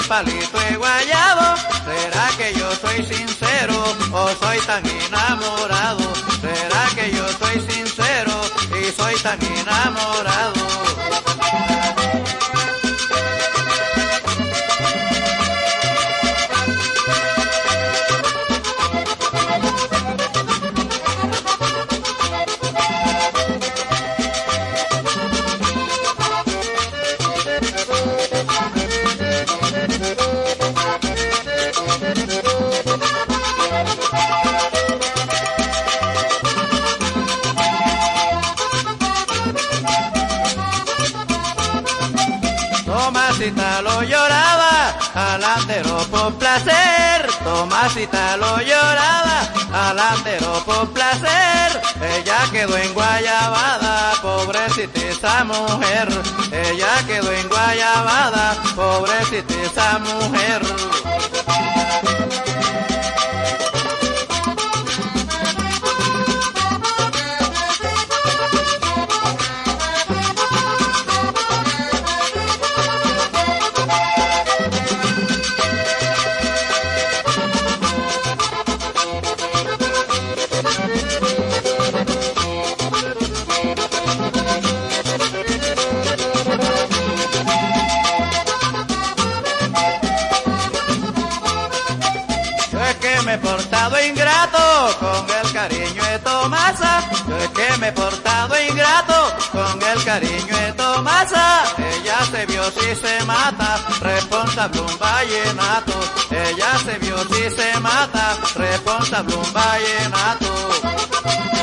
palito de guayabo. ¿Será que yo soy sincero o soy tan enamorado? ¿Será que yo soy sincero y soy tan enamorado? Tomasita lo lloraba, alantero por placer. Tomasita lo lloraba, alantero por placer. Ella quedó en guayabada, pobrecita esa mujer. Ella quedó en guayabada, pobrecita esa mujer. Me he portado ingrato con el cariño de Tomasa. Yo es que me he portado ingrato con el cariño de Tomasa. Ella se vio si se mata, responsable un vallenato. Ella se vio si se mata, responsable un vallenato.